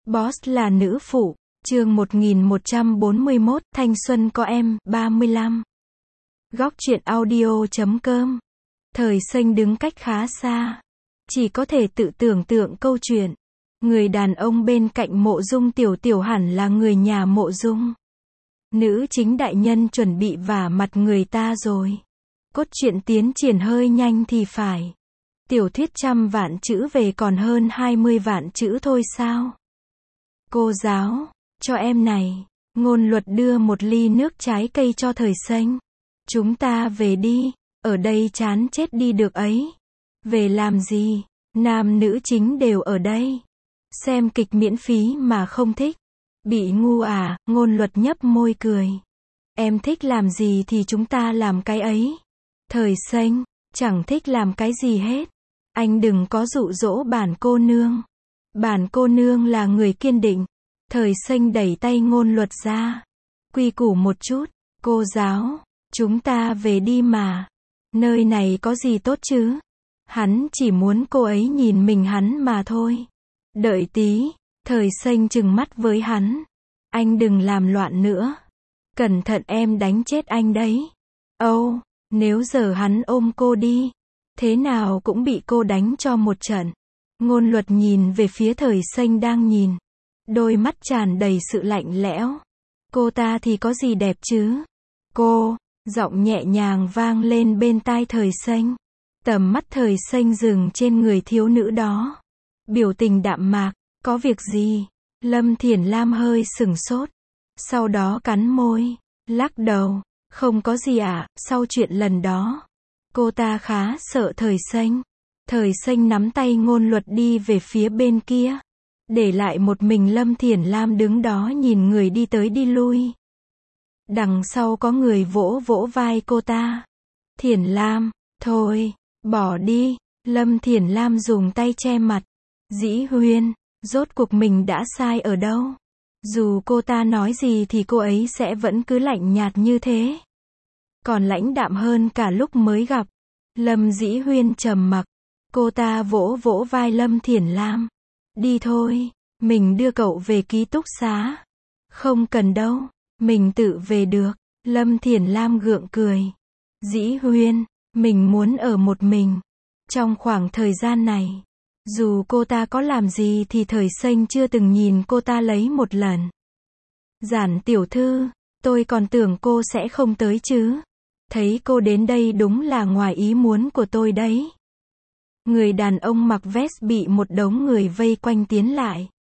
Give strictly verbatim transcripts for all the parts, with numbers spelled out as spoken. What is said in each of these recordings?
Boss là nữ phụ. Chương một nghìn một trăm bốn mươi mốt, thanh xuân có em, ba mươi lăm. Góc truyện audio chấm com. Thời Xanh đứng cách khá xa. Chỉ có thể tự tưởng tượng câu chuyện. Người đàn ông bên cạnh Mộ Dung Tiểu Tiểu hẳn là người nhà Mộ Dung. Nữ chính đại nhân chuẩn bị vả mặt người ta rồi. Cốt truyện tiến triển hơi nhanh thì phải. Tiểu thuyết trăm vạn chữ về còn hơn hai mươi vạn chữ thôi sao? Cô giáo, cho em này. Ngôn Luật đưa một ly nước trái cây cho Thời Xanh. Chúng ta về đi, ở đây chán chết đi được ấy. Về làm gì? Nam nữ chính đều ở đây. Xem kịch miễn phí mà không thích. Bị ngu à? Ngôn Luật nhấp môi cười. Em thích làm gì thì chúng ta làm cái ấy. Thời Xanh, chẳng thích làm cái gì hết. Anh đừng có dụ dỗ bản cô nương. Bản cô nương là người kiên định. Thời Xanh đẩy tay Ngôn Luật ra. Quy củ một chút. Cô giáo, chúng ta về đi mà. Nơi này có gì tốt chứ? Hắn chỉ muốn cô ấy nhìn mình hắn mà thôi. Đợi tí. Thời Xanh trừng mắt với hắn. Anh đừng làm loạn nữa. Cẩn thận em đánh chết anh đấy. Âu, oh, nếu giờ hắn ôm cô đi, thế nào cũng bị cô đánh cho một trận. Ngôn Luật nhìn về phía Thời Xanh đang nhìn. Đôi mắt tràn đầy sự lạnh lẽo. Cô ta thì có gì đẹp chứ? Cô, giọng nhẹ nhàng vang lên bên tai Thời Xanh. Tầm mắt Thời Xanh dừng trên người thiếu nữ đó. Biểu tình đạm mạc, có việc gì? Lâm Thiển Lam hơi sửng sốt. Sau đó cắn môi, lắc đầu. Không có gì ạ, à, sau chuyện lần đó. Cô ta khá sợ Thời Xanh. Thời Xanh nắm tay Ngôn Luật đi về phía bên kia. Để lại một mình Lâm Thiển Lam đứng đó nhìn người đi tới đi lui. Đằng sau có người vỗ vỗ vai cô ta. Thiển Lam, thôi, bỏ đi. Lâm Thiển Lam dùng tay che mặt. Dĩ Huyên, rốt cuộc mình đã sai ở đâu? Dù cô ta nói gì thì cô ấy sẽ vẫn cứ lạnh nhạt như thế. Còn lãnh đạm hơn cả lúc mới gặp. Lâm Dĩ Huyên trầm mặc. Cô ta vỗ vỗ vai Lâm Thiển Lam. Đi thôi, mình đưa cậu về ký túc xá. Không cần đâu, mình tự về được. Lâm Thiển Lam gượng cười. Dĩ Huyên, mình muốn ở một mình. Trong khoảng thời gian này, dù cô ta có làm gì thì Thời Xanh chưa từng nhìn cô ta lấy một lần. Giản tiểu thư, tôi còn tưởng cô sẽ không tới chứ. Thấy cô đến đây đúng là ngoài ý muốn của tôi đấy. Người đàn ông mặc vest bị một đống người vây quanh tiến lại.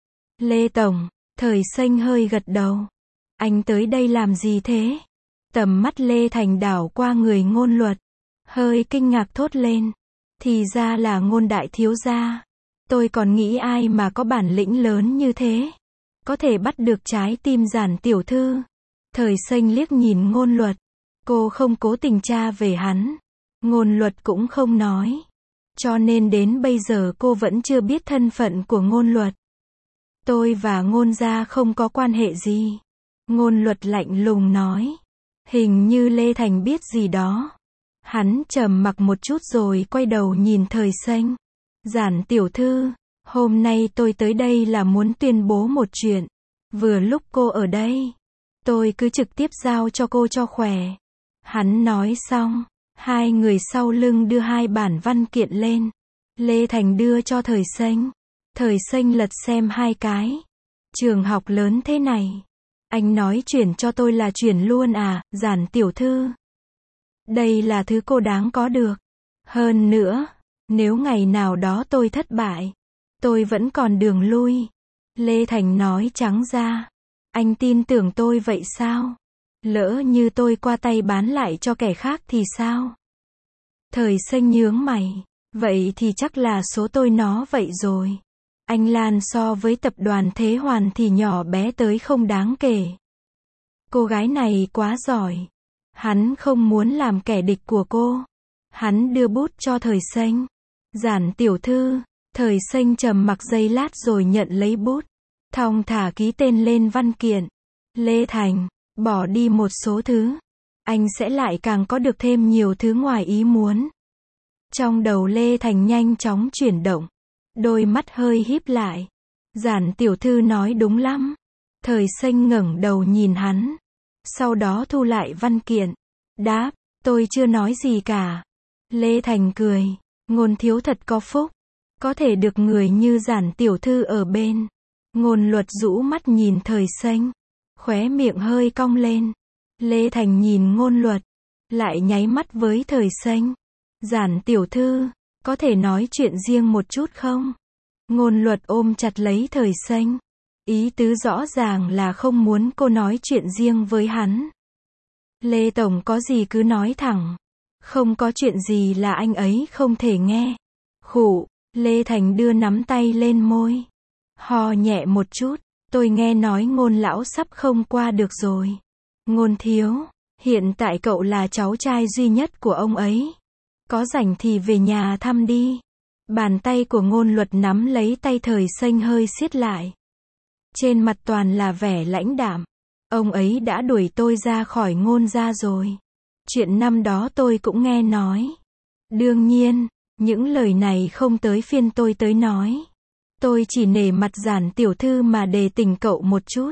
Lê Tổng, Thời Xanh hơi gật đầu. Anh tới đây làm gì thế? Tầm mắt Lê Thành đảo qua người Ngôn Luật. Hơi kinh ngạc thốt lên. Thì ra là Ngôn đại thiếu gia. Tôi còn nghĩ ai mà có bản lĩnh lớn như thế. Có thể bắt được trái tim Giản tiểu thư. Thời Xanh liếc nhìn Ngôn Luật. Cô không cố tình tra về hắn. Ngôn Luật cũng không nói. Cho nên đến bây giờ cô vẫn chưa biết thân phận của Ngôn Luật. Tôi và Ngôn gia không có quan hệ gì. Ngôn Luật lạnh lùng nói. Hình như Lê Thành biết gì đó. Hắn trầm mặc một chút rồi quay đầu nhìn Thời Xanh. Giản tiểu thư, hôm nay tôi tới đây là muốn tuyên bố một chuyện. Vừa lúc cô ở đây, tôi cứ trực tiếp giao cho cô cho khỏe. Hắn nói xong, hai người sau lưng đưa hai bản văn kiện lên. Lê Thành đưa cho Thời Xanh. Thời Xanh lật xem hai cái. Trường học lớn thế này. Anh nói chuyển cho tôi là chuyển luôn à, Giản tiểu thư. Đây là thứ cô đáng có được. Hơn nữa, nếu ngày nào đó tôi thất bại, tôi vẫn còn đường lui. Lê Thành nói trắng ra. Anh tin tưởng tôi vậy sao? Lỡ như tôi qua tay bán lại cho kẻ khác thì sao? Thời Xanh nhướng mày. Vậy thì chắc là số tôi nó vậy rồi. Anh Lan so với tập đoàn Thế Hoàn thì nhỏ bé tới không đáng kể. Cô gái này quá giỏi. Hắn không muốn làm kẻ địch của cô. Hắn đưa bút cho Thời Xanh. Giản tiểu thư. Thời Xanh trầm mặc giây lát rồi nhận lấy bút. Thong thả ký tên lên văn kiện. Lê Thành, bỏ đi một số thứ. Anh sẽ lại càng có được thêm nhiều thứ ngoài ý muốn. Trong đầu Lê Thành nhanh chóng chuyển động. Đôi mắt hơi híp lại. Giản tiểu thư nói đúng lắm. Thời Xanh ngẩng đầu nhìn hắn. Sau đó thu lại văn kiện. Đáp, tôi chưa nói gì cả. Lê Thành cười. Ngôn thiếu thật có phúc. Có thể được người như Giản tiểu thư ở bên. Ngôn Luật rũ mắt nhìn Thời Xanh. Khóe miệng hơi cong lên. Lê Thành nhìn Ngôn Luật. Lại nháy mắt với Thời Xanh. Giản tiểu thư, có thể nói chuyện riêng một chút không? Ngôn Luật ôm chặt lấy Thời Xanh. Ý tứ rõ ràng là không muốn cô nói chuyện riêng với hắn. Lê Tổng có gì cứ nói thẳng. Không có chuyện gì là anh ấy không thể nghe. Khụ, Lê Thành đưa nắm tay lên môi. Ho nhẹ một chút, tôi nghe nói Ngôn lão sắp không qua được rồi. Ngôn thiếu, hiện tại cậu là cháu trai duy nhất của ông ấy. Có rảnh thì về nhà thăm đi. Bàn tay của Ngôn Luật nắm lấy tay Thời Xanh hơi siết lại. Trên mặt toàn là vẻ lãnh đạm. Ông ấy đã đuổi tôi ra khỏi Ngôn gia rồi. Chuyện năm đó tôi cũng nghe nói. Đương nhiên, những lời này không tới phiên tôi tới nói. Tôi chỉ nể mặt Giản tiểu thư mà đề tình cậu một chút.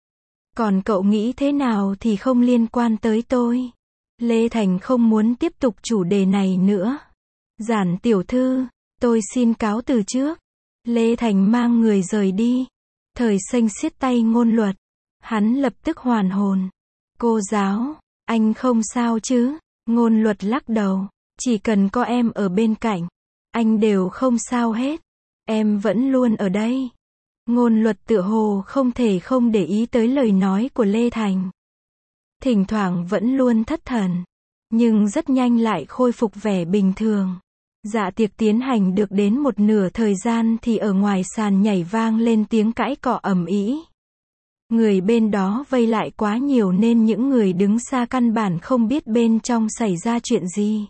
Còn cậu nghĩ thế nào thì không liên quan tới tôi. Lê Thành không muốn tiếp tục chủ đề này nữa. Giản tiểu thư, tôi xin cáo từ trước. Lê Thành mang người rời đi. Thời Xanh siết tay Ngôn Luật. Hắn lập tức hoàn hồn. Cô giáo, anh không sao chứ? Ngôn Luật lắc đầu. Chỉ cần có em ở bên cạnh, anh đều không sao hết. Em vẫn luôn ở đây. Ngôn Luật tựa hồ không thể không để ý tới lời nói của Lê Thành. Thỉnh thoảng vẫn luôn thất thần, nhưng rất nhanh lại khôi phục vẻ bình thường. Dạ tiệc tiến hành được đến một nửa thời gian thì ở ngoài sàn nhảy vang lên tiếng cãi cọ ầm ĩ. Người bên đó vây lại quá nhiều nên những người đứng xa căn bản không biết bên trong xảy ra chuyện gì.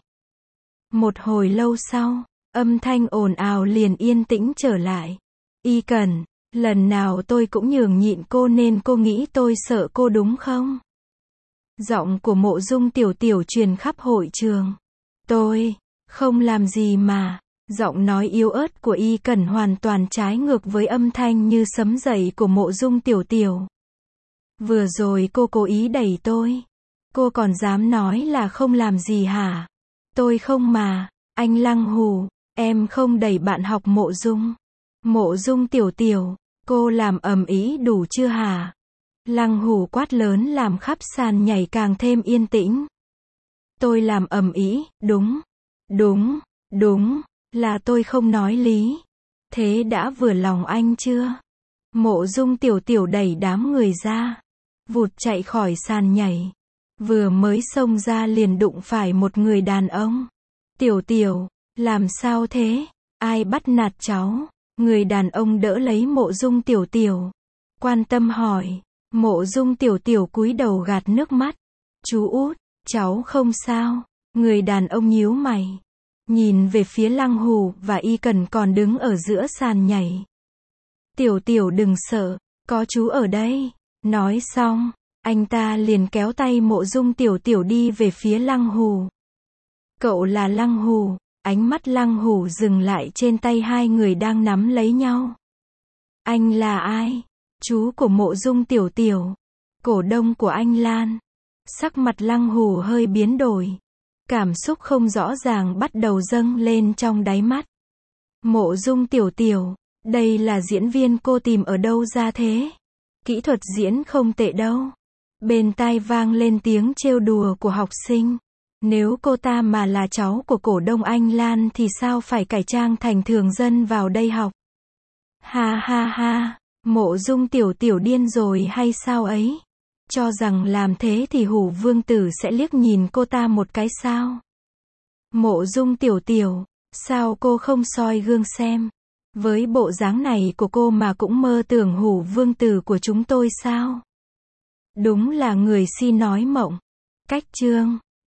Một hồi lâu sau, âm thanh ồn ào liền yên tĩnh trở lại. Y Cần, lần nào tôi cũng nhường nhịn cô nên cô nghĩ tôi sợ cô đúng không? Giọng của Mộ Dung Tiểu Tiểu truyền khắp hội trường. Tôi không làm gì mà. Giọng nói yếu ớt của Y Cẩn hoàn toàn trái ngược với âm thanh như sấm dậy của Mộ Dung Tiểu Tiểu. Vừa rồi cô cố ý đẩy tôi. Cô còn dám nói là không làm gì hả? Tôi không mà. Anh Lăng Hù, em không đẩy bạn học Mộ Dung. Mộ Dung Tiểu Tiểu, cô làm ầm ĩ đủ chưa hả? Lăng Hù quát lớn làm khắp sàn nhảy càng thêm yên tĩnh. Tôi làm ầm ĩ, đúng, đúng, đúng, là tôi không nói lý. Thế đã vừa lòng anh chưa? Mộ Dung Tiểu Tiểu đẩy đám người ra, vụt chạy khỏi sàn nhảy. Vừa mới xông ra liền đụng phải một người đàn ông. Tiểu Tiểu, làm sao thế? Ai bắt nạt cháu? Người đàn ông đỡ lấy Mộ Dung Tiểu Tiểu, quan tâm hỏi. Mộ Dung Tiểu Tiểu cúi đầu gạt nước mắt. Chú út, cháu không sao. Người đàn ông nhíu mày, nhìn về phía Lăng Hù và Y Cần còn đứng ở giữa sàn nhảy. Tiểu Tiểu đừng sợ, có chú ở đây. Nói xong, anh ta liền kéo tay Mộ Dung Tiểu Tiểu đi về phía Lăng Hù. Cậu là Lăng Hù? Ánh mắt Lăng Hù dừng lại trên tay hai người đang nắm lấy nhau. Anh là ai? Chú của Mộ Dung Tiểu Tiểu, cổ đông của anh Lan. Sắc mặt Lăng Hù hơi biến đổi. Cảm xúc không rõ ràng bắt đầu dâng lên trong đáy mắt. Mộ Dung Tiểu Tiểu, đây là diễn viên cô tìm ở đâu ra thế? Kỹ thuật diễn không tệ đâu. Bên tai vang lên tiếng trêu đùa của học sinh. Nếu cô ta mà là cháu của cổ đông anh Lan thì sao phải cải trang thành thường dân vào đây học? Ha ha ha, Mộ Dung Tiểu Tiểu điên rồi hay sao ấy? Cho rằng làm thế thì Hủ Vương Tử sẽ liếc nhìn cô ta một cái sao? Mộ Dung Tiểu Tiểu, sao cô không soi gương xem? Với bộ dáng này của cô mà cũng mơ tưởng Hủ Vương Tử của chúng tôi sao? Đúng là người si nói mộng. Cách chương